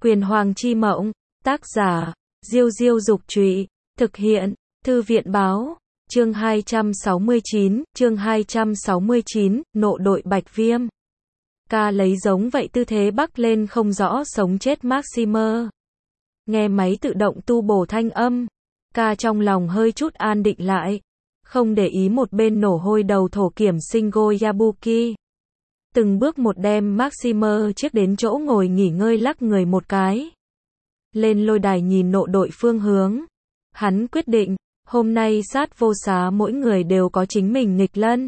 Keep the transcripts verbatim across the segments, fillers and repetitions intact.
Quyền Hoàng Chi Mộng, tác giả, Diêu Diêu Dục Trụy, thực hiện, Thư viện Báo, chương hai trăm sáu mươi chín, chương hai trăm sáu mươi chín, nộ đội Bạch Viêm. Ca lấy giống vậy tư thế bắc lên không rõ sống chết Maximer. Nghe máy tự động tu bổ thanh âm, ca trong lòng hơi chút an định lại, không để ý một bên nổ hôi đầu thổ kiểm Shingo Yabuki. Từng bước một đem Maximer chiếc đến chỗ ngồi nghỉ ngơi lắc người một cái. Lên lôi đài nhìn nộ đội phương hướng. Hắn quyết định, hôm nay sát vô xá mỗi người đều có chính mình nghịch lân.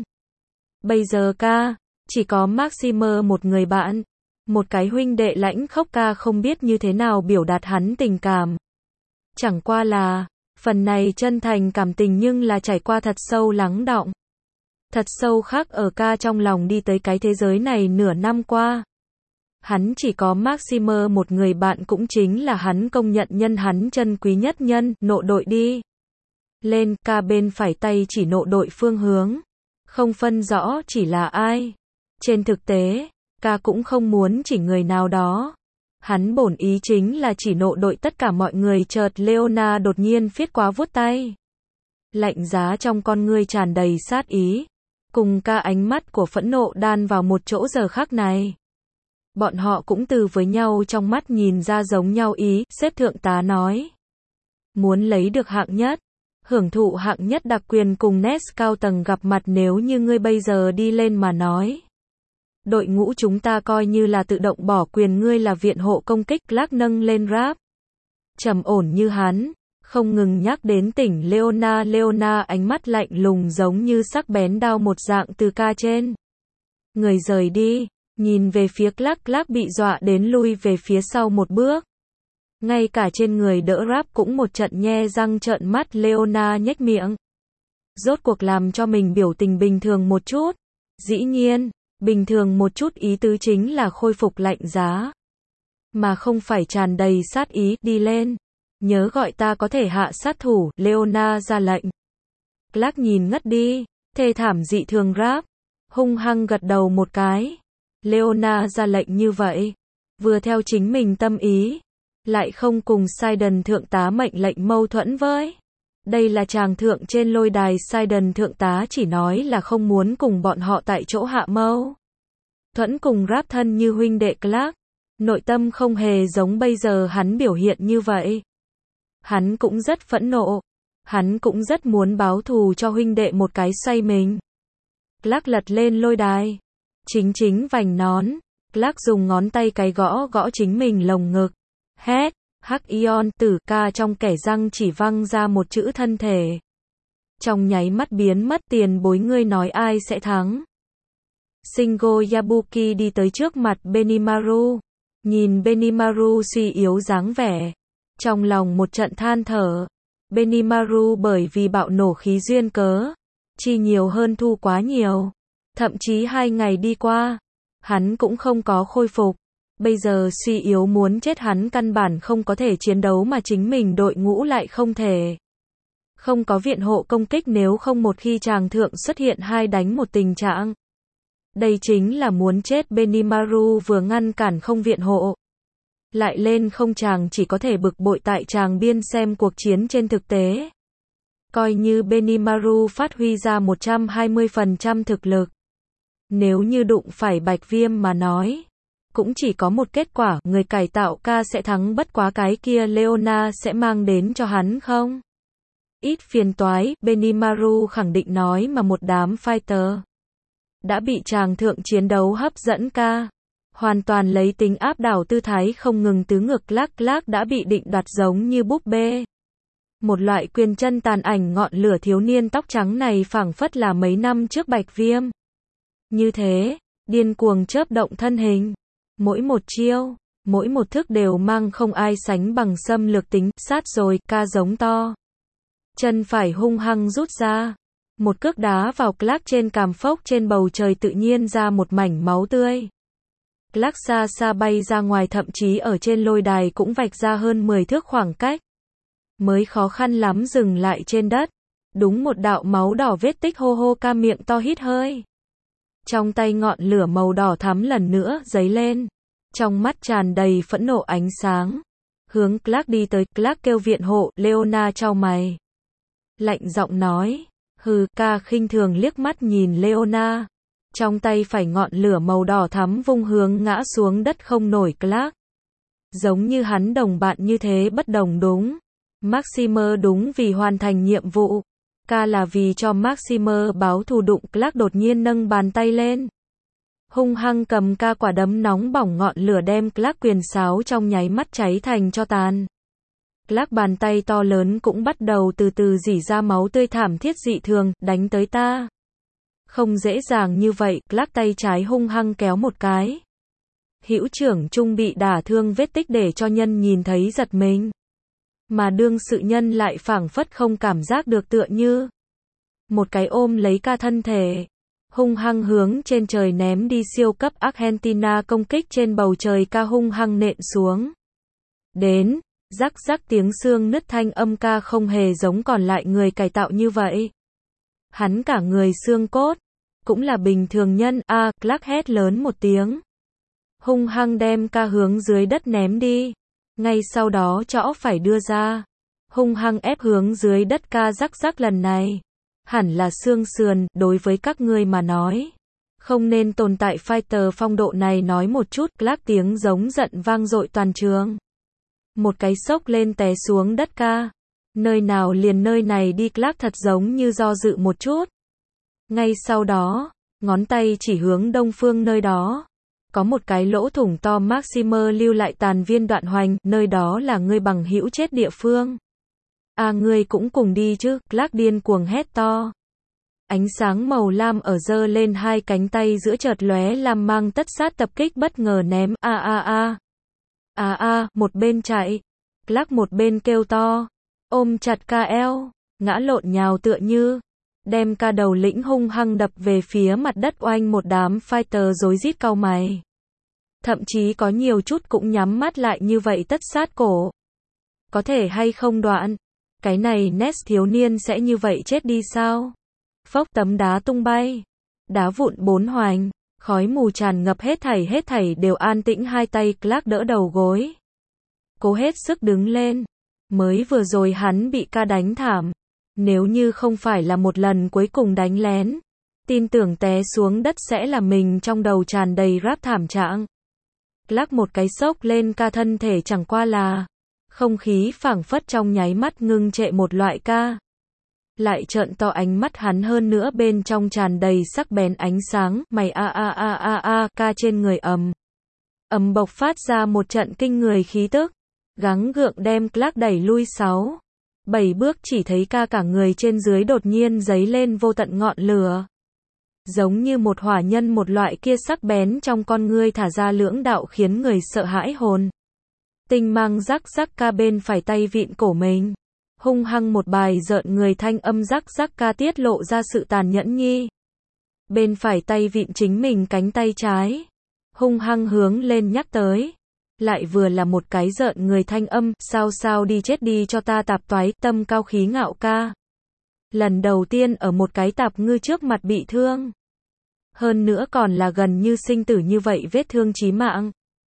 Bây giờ ca, chỉ có Maximer một người bạn. Một cái huynh đệ lãnh khốc ca không biết như thế nào biểu đạt hắn tình cảm. Chẳng qua là, phần này chân thành cảm tình nhưng là trải qua thật sâu lắng đọng. Thật sâu khắc ở ca trong lòng đi tới cái thế giới này nửa năm qua. Hắn chỉ có Maximer một người bạn cũng chính là hắn công nhận nhân hắn chân quý nhất nhân, nộ đội đi. Lên, ca bên phải tay chỉ nộ đội phương hướng. Không phân rõ chỉ là ai. Trên thực tế, ca cũng không muốn chỉ người nào đó. Hắn bổn ý chính là chỉ nộ đội tất cả mọi người chợt Leona đột nhiên phiết quá vuốt tay. Lạnh giá trong con ngươi tràn đầy sát ý. Cùng ca ánh mắt của phẫn nộ đan vào một chỗ giờ khắc này. Bọn họ cũng từ với nhau trong mắt nhìn ra giống nhau ý, xếp thượng tá nói. Muốn lấy được hạng nhất, hưởng thụ hạng nhất đặc quyền cùng Nest cao tầng gặp mặt nếu như ngươi bây giờ đi lên mà nói. Đội ngũ chúng ta coi như là tự động bỏ quyền ngươi là viện hộ công kích, Clark nâng lên rap. Trầm ổn như hắn, không ngừng nhắc đến tỉnh Leona Leona ánh mắt lạnh lùng giống như sắc bén đao một dạng từ ca trên. Người rời đi, nhìn về phía Clark Clark bị dọa đến lui về phía sau một bước. Ngay cả trên người đỡ rap cũng một trận nhe răng trợn mắt Leona nhếch miệng. Rốt cuộc làm cho mình biểu tình bình thường một chút. Dĩ nhiên, bình thường một chút ý tứ chính là khôi phục lạnh giá. Mà không phải tràn đầy sát ý, đi lên. Nhớ gọi ta có thể hạ sát thủ, Leona ra lệnh. Clark nhìn ngất đi, thê thảm dị thường rap. Hung hăng gật đầu một cái. Leona ra lệnh như vậy. Vừa theo chính mình tâm ý. Lại không cùng Sidon thượng tá mệnh lệnh mâu thuẫn với. Đây là chàng thượng trên lôi đài Sidon thượng tá chỉ nói là không muốn cùng bọn họ tại chỗ hạ mâu thuẫn cùng rap thân như huynh đệ Clark. Nội tâm không hề giống bây giờ hắn biểu hiện như vậy. Hắn cũng rất phẫn nộ. Hắn cũng rất muốn báo thù cho huynh đệ một cái xoay mình. Clark lật lên lôi đài. Chính chính vành nón. Clark dùng ngón tay cái gõ gõ chính mình lồng ngực. Hét, hắc ion tử ca trong kẻ răng chỉ văng ra một chữ thân thể. Trong nháy mắt biến mất tiền bối ngươi nói ai sẽ thắng. Shingo Yabuki đi tới trước mặt Benimaru. Nhìn Benimaru suy yếu dáng vẻ. Trong lòng một trận than thở. Benimaru bởi vì bạo nổ khí duyên cớ. Chi nhiều hơn thu quá nhiều. Thậm chí hai ngày đi qua. Hắn cũng không có khôi phục. Bây giờ suy yếu muốn chết hắn căn bản không có thể chiến đấu mà chính mình đội ngũ lại không thể. Không có viện hộ công kích nếu không một khi chàng thượng xuất hiện hai đánh một tình trạng. Đây chính là muốn chết Benimaru vừa ngăn cản không viện hộ. Lại lên không chàng chỉ có thể bực bội tại chàng biên xem cuộc chiến trên thực tế. Coi như Benimaru phát huy ra một trăm hai mươi phần trăm thực lực. Nếu như đụng phải Bạch Viêm mà nói. Cũng chỉ có một kết quả, người cải tạo ca sẽ thắng bất quá cái kia Leona sẽ mang đến cho hắn không? Ít phiền toái, Benimaru khẳng định nói mà một đám fighter. Đã bị chàng thượng chiến đấu hấp dẫn ca. Hoàn toàn lấy tính áp đảo tư thái không ngừng tứ ngược Clark Clark đã bị định đoạt giống như búp bê. Một loại quyền chân tàn ảnh ngọn lửa thiếu niên tóc trắng này phảng phất là mấy năm trước Bạch Viêm. Như thế, điên cuồng chớp động thân hình. Mỗi một chiêu, mỗi một thức đều mang không ai sánh bằng xâm lược tính, sát rồi, ca giống to. Chân phải hung hăng rút ra. Một cước đá vào Clark trên cằm phốc trên bầu trời tự nhiên ra một mảnh máu tươi. Clark xa xa bay ra ngoài thậm chí ở trên lôi đài cũng vạch ra hơn mười thước khoảng cách. Mới khó khăn lắm dừng lại trên đất. Đúng một đạo máu đỏ vết tích hô hô ca miệng to hít hơi. Trong tay ngọn lửa màu đỏ thắm lần nữa dấy lên. trong mắt tràn đầy phẫn nộ ánh sáng. Hướng Clark đi tới, Clark kêu viện hộ, Leona chau mày. Lạnh giọng nói, hừ, ca khinh thường liếc mắt nhìn Leona. Trong tay phải ngọn lửa màu đỏ thắm vung hướng ngã xuống đất không nổi Clark. Giống như hắn đồng bạn như thế bất đồng đúng. Maximer đúng vì hoàn thành nhiệm vụ. Ca là vì cho Maximer báo thù đụng Clark đột nhiên nâng bàn tay lên. Hung hăng cầm ca quả đấm nóng bỏng ngọn lửa đem Clark quyền sáo trong nháy mắt cháy thành tro tàn. Clark bàn tay to lớn cũng bắt đầu từ từ rỉ ra máu tươi thảm thiết dị thường, đánh tới ta. Không dễ dàng như vậy, Clark tay trái hung hăng kéo một cái. Hữu trưởng trung bị đả thương vết tích để cho nhân nhìn thấy giật mình. Mà đương sự nhân lại phảng phất không cảm giác được tựa như. Một cái ôm lấy ca thân thể. Hung hăng hướng trên trời ném đi siêu cấp Argentina công kích trên bầu trời ca hung hăng nện xuống. Đến, rắc rắc tiếng xương nứt thanh âm ca không hề giống còn lại người cải tạo như vậy. Hắn cả người xương cốt, cũng là bình thường nhân, a à, Clark hét lớn một tiếng. Hung hăng đem ca hướng dưới đất ném đi. Ngay sau đó chõ phải đưa ra. Hung hăng ép hướng dưới đất ca rắc rắc lần này. Hẳn là xương sườn, đối với các ngươi mà nói. Không nên tồn tại fighter phong độ này nói một chút, Clark tiếng giống giận vang dội toàn trường. Một cái sốc lên té xuống đất ca. Nơi nào liền nơi này đi Clark thật giống như do dự một chút. Ngay sau đó, ngón tay chỉ hướng đông phương nơi đó. Có một cái lỗ thủng to Maximer lưu lại tàn viên đoạn hoành, nơi đó là ngươi bằng hữu chết địa phương. À ngươi cũng cùng đi chứ, Clark điên cuồng hét to. Ánh sáng màu lam ở giơ lên hai cánh tay giữa chợt lóe lam mang tất sát tập kích bất ngờ ném, a a a. A a, một bên chạy. Clark một bên kêu to. Ôm chặt ca eo, ngã lộn nhào tựa như. Đem ca đầu lĩnh hung hăng đập về phía mặt đất oanh một đám fighter rối rít cau mày. Thậm chí có nhiều chút cũng nhắm mắt lại như vậy tất sát cổ. Có thể hay không đoạn? Cái này Ness thiếu niên sẽ như vậy chết đi sao? Phốc tấm đá tung bay. Đá vụn bốn hoành. Khói mù tràn ngập hết thảy hết thảy đều an tĩnh hai tay Clark đỡ đầu gối. Cố hết sức đứng lên. Mới vừa rồi hắn bị ca đánh thảm. Nếu như không phải là một lần cuối cùng đánh lén. Tin tưởng té xuống đất sẽ là mình trong đầu tràn đầy rap thảm trạng. Clark một cái sốc lên ca thân thể chẳng qua là. Không khí phảng phất trong nháy mắt ngưng trệ một loại ca. Lại trợn to ánh mắt hắn hơn nữa bên trong tràn đầy sắc bén ánh sáng, mày a a a a a, ca trên người ầm. Ầm bộc phát ra một trận kinh người khí tức, gắng gượng đem Clark đẩy lui sáu, bảy bước chỉ thấy ca cả người trên dưới đột nhiên giấy lên vô tận ngọn lửa. Giống như một hỏa nhân một loại kia sắc bén trong con ngươi thả ra lưỡng đạo khiến người sợ hãi hồn. Tinh mang rắc rắc ca bên phải tay vịn cổ mình. Hung hăng một bài rợn người thanh âm rắc rắc ca tiết lộ ra sự tàn nhẫn nhi. Bên phải tay vịn chính mình cánh tay trái. Hung hăng hướng lên nhắc tới. Lại vừa là một cái rợn người thanh âm, sao sao đi chết đi cho ta tạp toái, tâm cao khí ngạo ca. Lần đầu tiên ở một cái tạp ngư trước mặt bị thương. Hơn nữa còn là gần như sinh tử như vậy vết thương chí mạng.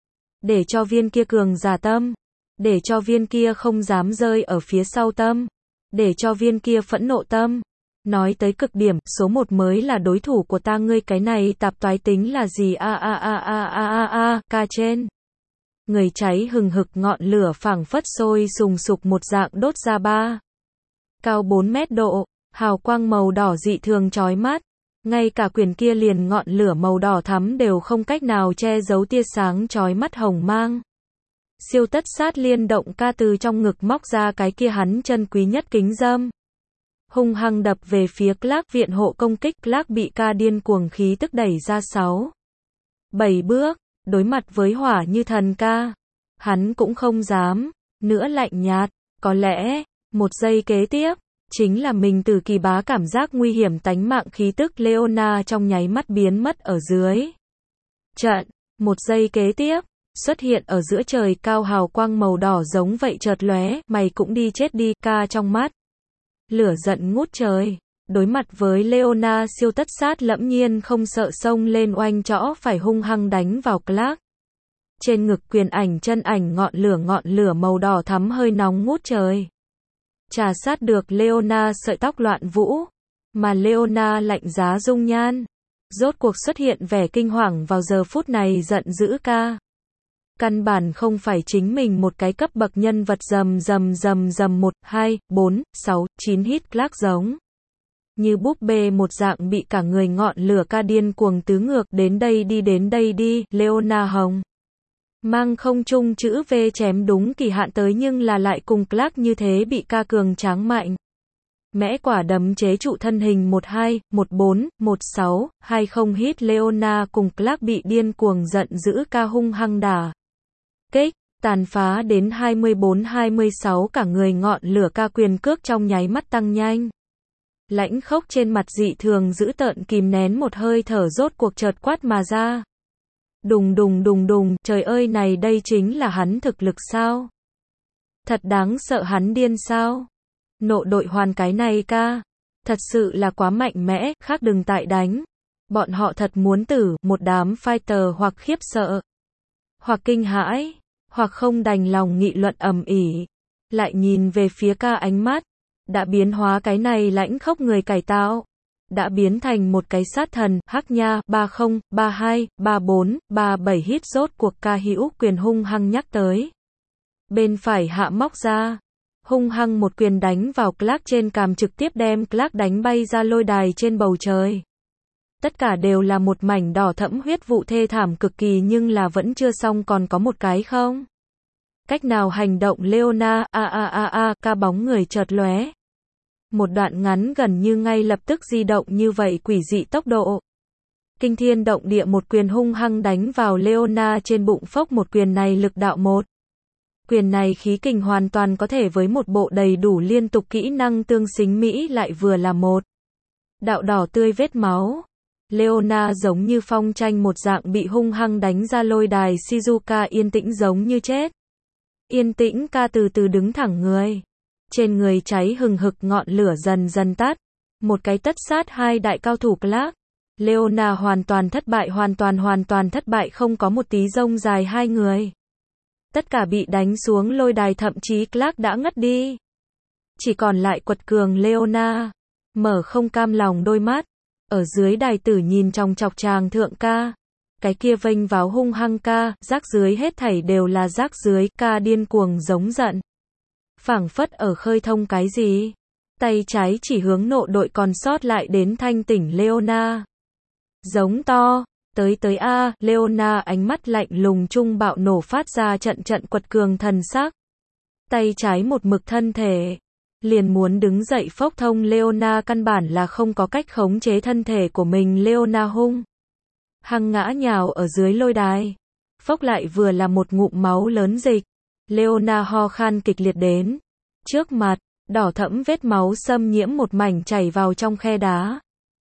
Để cho viên kia cường giả tâm. Để cho viên kia không dám rơi ở phía sau tâm. Để cho viên kia phẫn nộ tâm. Nói tới cực điểm, số một mới là đối thủ của ta ngươi cái này tạp toái tính là gì a a a a a a a, ca trên. Người cháy hừng hực ngọn lửa phảng phất sôi sùng sục một dạng đốt ra ba. Cao bốn mét độ, hào quang màu đỏ dị thường chói mắt. Ngay cả quyền kia liền ngọn lửa màu đỏ thắm đều không cách nào che giấu tia sáng chói mắt hồng mang. Siêu tất sát liên động ca từ trong ngực móc ra cái kia hắn chân quý nhất kính dâm. Hung hăng đập về phía Clark viện hộ công kích Clark bị ca điên cuồng khí tức đẩy ra sáu. bảy bước, đối mặt với hỏa như thần ca. Hắn cũng không dám, nữa lạnh nhạt, có lẽ, một giây kế tiếp, chính là mình từ kỳ bá cảm giác nguy hiểm tánh mạng khí tức Leona trong nháy mắt biến mất ở dưới. Trận, một giây kế tiếp. Xuất hiện ở giữa trời cao hào quang màu đỏ giống vậy chợt lóe, mày cũng đi chết đi, ca trong mắt. Lửa giận ngút trời, đối mặt với Leona siêu tất sát lẫm nhiên không sợ xông lên oanh chõ phải hung hăng đánh vào Clark. Trên ngực quyền ảnh chân ảnh ngọn lửa ngọn lửa màu đỏ thắm hơi nóng ngút trời. Trà sát được Leona sợi tóc loạn vũ, mà Leona lạnh giá dung nhan. Rốt cuộc xuất hiện vẻ kinh hoàng vào giờ phút này giận dữ ca. Căn bản không phải chính mình một cái cấp bậc nhân vật rầm rầm rầm rầm một, hai, bốn, sáu, chín hit clack giống. Như búp bê một dạng bị cả người ngọn lửa ca điên cuồng tứ ngược đến đây đi đến đây đi, Leona Hồng. Mang không chung chữ V chém đúng kỳ hạn tới nhưng là lại cùng clack như thế bị ca cường tráng mạnh. Mẽ quả đấm chế trụ thân hình một hai, một bốn, một sáu, hai không hit Leona cùng clack bị điên cuồng giận dữ ca hung hăng đả. Kích, tàn phá đến hai mươi bốn hai mươi sáu cả người ngọn lửa ca quyền cước trong nháy mắt tăng nhanh. Lãnh khốc trên mặt dị thường giữ tợn kìm nén một hơi thở rốt cuộc chợt quát mà ra. Đùng đùng đùng đùng, trời ơi này đây chính là hắn thực lực sao? Thật đáng sợ hắn điên sao? Nộ đội hoàn cái này ca. Thật sự là quá mạnh mẽ, khác đừng tại đánh. Bọn họ thật muốn tử, một đám fighter hoặc khiếp sợ, hoặc kinh hãi, hoặc không đành lòng nghị luận ầm ĩ. Lại nhìn về phía ca ánh mắt. Đã biến hóa cái này lãnh khốc người cải tạo. Đã biến thành một cái sát thần, hắc nha, ba không, ba hai, ba bốn, ba bảy hit rốt cuộc ca hữu quyền hung hăng nhắc tới. Bên phải hạ móc ra. Hung hăng một quyền đánh vào clack trên cằm trực tiếp đem clack đánh bay ra lôi đài trên bầu trời. Tất cả đều là một mảnh đỏ thẫm huyết vụ thê thảm cực kỳ nhưng là vẫn chưa xong còn có một cái không? Cách nào hành động Leona, a a a a, ca bóng người chợt lóe. Một đoạn ngắn gần như ngay lập tức di động như vậy quỷ dị tốc độ. Kinh thiên động địa một quyền hung hăng đánh vào Leona trên bụng phốc một quyền này lực đạo một. Quyền này khí kình hoàn toàn có thể với một bộ đầy đủ liên tục kỹ năng tương xính Mỹ lại vừa là một. Đạo đỏ tươi vết máu. Leona giống như phong tranh một dạng bị hung hăng đánh ra lôi đài Shizuka yên tĩnh giống như chết. Yên tĩnh ca từ từ đứng thẳng người. Trên người cháy hừng hực ngọn lửa dần dần tắt. Một cái tất sát hai đại cao thủ clack. Leona hoàn toàn thất bại hoàn toàn hoàn toàn thất bại không có một tí rông dài hai người. Tất cả bị đánh xuống lôi đài thậm chí clack đã ngất đi. Chỉ còn lại quật cường Leona. Mở không cam lòng đôi mắt. Ở dưới đài tử nhìn trong chọc tràng thượng ca. Cái kia vênh vào hung hăng ca, rác dưới hết thảy đều là rác dưới, ca điên cuồng giống giận. Phảng phất ở khơi thông cái gì? Tay trái chỉ hướng nộ đội còn sót lại đến thanh tỉnh Leona. Giống to, tới tới a, Leona ánh mắt lạnh lùng trung bạo nổ phát ra trận trận quật cường thần sắc. Tay trái một mực thân thể. Liền muốn đứng dậy phốc thông Leona căn bản là không có cách khống chế thân thể của mình Leona hung. Hăng ngã nhào ở dưới lôi đài. Phốc lại vừa là một ngụm máu lớn dịch. Leona ho khan kịch liệt đến. Trước mặt, đỏ thẫm vết máu xâm nhiễm một mảnh chảy vào trong khe đá.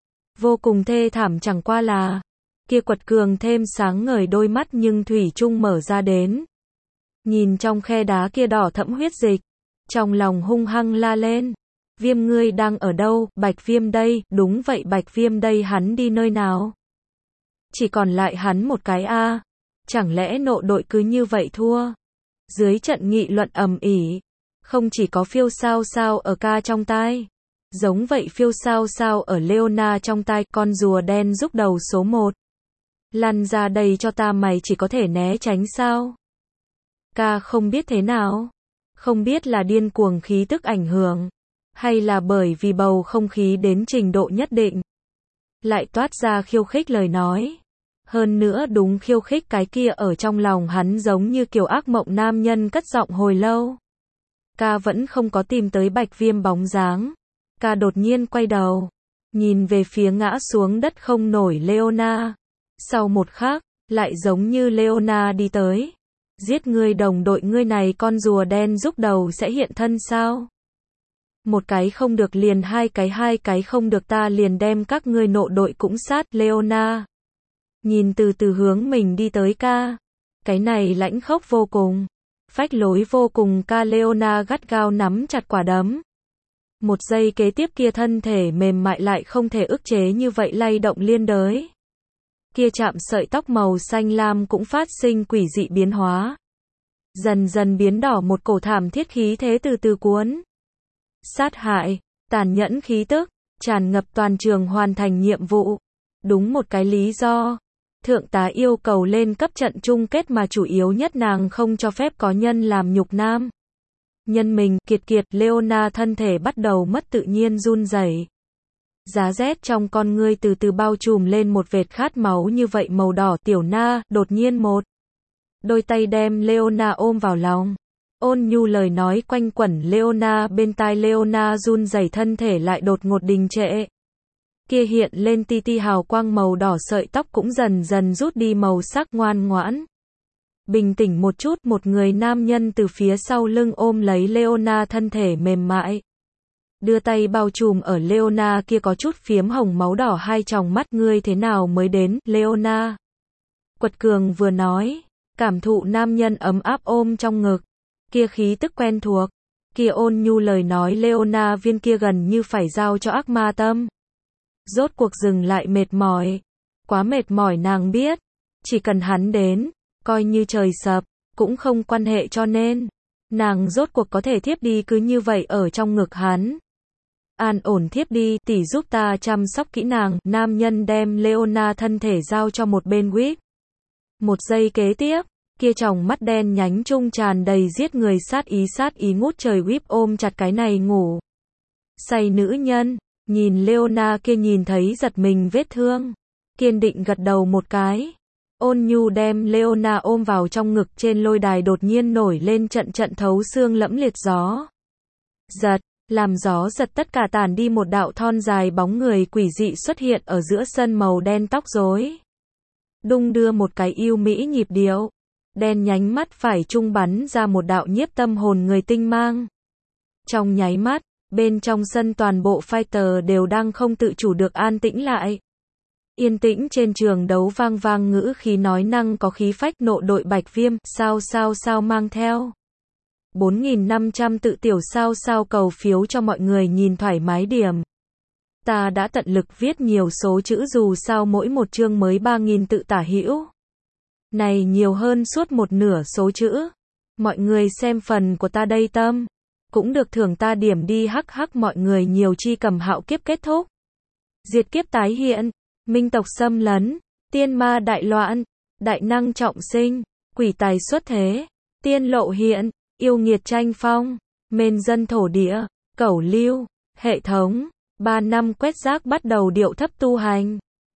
Vô cùng thê thảm chẳng qua là. Kia quật cường thêm sáng ngời đôi mắt nhưng thủy chung mở ra đến. Nhìn trong khe đá kia đỏ thẫm huyết dịch. Trong lòng hung hăng la lên. Viêm ngươi đang ở đâu, Bạch Viêm đây, đúng vậy Bạch Viêm đây hắn đi nơi nào? Chỉ còn lại hắn một cái a à. Chẳng lẽ nộ đội cứ như vậy thua? Dưới trận nghị luận ầm ĩ. Không chỉ có phiêu sao sao ở ca trong tai. Giống vậy phiêu sao sao ở Leona trong tai con rùa đen rúc đầu số một. Lăn ra đây cho ta mày chỉ có thể né tránh sao? Ca không biết thế nào. Không biết là điên cuồng khí tức ảnh hưởng. Hay là bởi vì bầu không khí đến trình độ nhất định. Lại toát ra khiêu khích lời nói. Hơn nữa đúng khiêu khích cái kia ở trong lòng hắn giống như kiểu ác mộng nam nhân cất giọng hồi lâu. Ca vẫn không có tìm tới Bạch Viêm bóng dáng. Ca đột nhiên quay đầu. Nhìn về phía ngã xuống đất không nổi Leona. Sau một khắc, lại giống như Leona đi tới. Giết ngươi đồng đội ngươi này con rùa đen rúc đầu sẽ hiện thân sao? Một cái không được liền hai cái hai cái không được ta liền đem các ngươi nộ đội cũng sát Leona. Nhìn từ từ hướng mình đi tới ca. Cái này lãnh khốc vô cùng. Phách lối vô cùng ca Leona gắt gao nắm chặt quả đấm. Một giây kế tiếp kia thân thể mềm mại lại không thể ức chế như vậy lay động liên đới. Kia chạm sợi tóc màu xanh lam cũng phát sinh quỷ dị biến hóa. Dần dần biến đỏ, một cổ thảm thiết khí thế từ từ cuốn. Sát hại, tàn nhẫn khí tức, tràn ngập toàn trường hoàn thành nhiệm vụ. Đúng một cái lý do. Thượng tá yêu cầu lên cấp trận chung kết mà chủ yếu nhất nàng không cho phép có nhân làm nhục nam. Nhân mình, kiệt kiệt, Leona thân thể bắt đầu mất tự nhiên run rẩy. Giá rét trong con ngươi từ từ bao trùm lên một vệt khát máu như vậy màu đỏ. Tiểu Na, đột nhiên một đôi tay đem Leona ôm vào lòng. Ôn nhu lời nói quanh quẩn Leona bên tai. Leona run rẩy, thân thể lại đột ngột đình trệ. Kia hiện lên ti ti hào quang màu đỏ, sợi tóc cũng dần dần rút đi màu sắc, ngoan ngoãn. Bình tĩnh một chút, một người nam nhân từ phía sau lưng ôm lấy Leona, thân thể mềm mại. Đưa tay bao trùm ở Leona kia có chút phiếm hồng máu đỏ hai tròng mắt. Ngươi thế nào mới đến, Leona? Quật cường vừa nói, cảm thụ nam nhân ấm áp ôm trong ngực. Kia khí tức quen thuộc, kia ôn nhu lời nói. Leona viên kia gần như phải giao cho ác ma tâm. Rốt cuộc dừng lại, mệt mỏi. Quá mệt mỏi, nàng biết. Chỉ cần hắn đến, coi như trời sập, cũng không quan hệ, cho nên nàng rốt cuộc có thể thiếp đi cứ như vậy ở trong ngực hắn. An ổn thiếp đi, tỷ giúp ta chăm sóc kỹ nàng. Nam nhân đem Leona thân thể giao cho một bên Whip. Một giây kế tiếp, kia tròng mắt đen nhánh trung tràn đầy giết người sát ý, sát ý ngút trời. Whip ôm chặt cái này ngủ say nữ nhân, nhìn Leona kia, nhìn thấy giật mình vết thương, kiên định gật đầu một cái. Ôn nhu đem Leona ôm vào trong ngực. Trên lôi đài đột nhiên nổi lên trận trận thấu xương lẫm liệt gió giật, làm gió giật tất cả tàn đi. Một đạo thon dài bóng người quỷ dị xuất hiện ở giữa sân, màu đen, tóc rối đung đưa một cái yêu mỹ nhịp điệu, đen nhánh mắt phải trung bắn ra một đạo nhiếp tâm hồn người tinh mang. Trong nháy mắt, bên trong sân toàn bộ fighter đều đang không tự chủ được an tĩnh lại. Yên tĩnh trên trường đấu vang vang ngữ khí nói năng có khí phách. Nộ đội Bạch Viêm, sao sao sao mang theo bốn nghìn năm trăm tự tiểu sao sao cầu phiếu cho mọi người nhìn thoải mái điểm. Ta đã tận lực viết nhiều số chữ, dù sao mỗi một chương mới ba nghìn tự tả hữu. Này nhiều hơn suốt một nửa số chữ. Mọi người xem phần của ta đây tâm. Cũng được thưởng ta điểm đi, hắc hắc. Mọi người nhiều chi. Cầm hạo kiếp kết thúc. Diệt kiếp tái hiện. Minh tộc xâm lấn. Tiên ma đại loạn. Đại năng trọng sinh. Quỷ tài xuất thế. Tiên lộ hiện. Yêu nghiệt tranh phong. Mền dân thổ địa. Cẩu lưu. Hệ thống. Ba năm quét rác bắt đầu điệu thấp tu hành.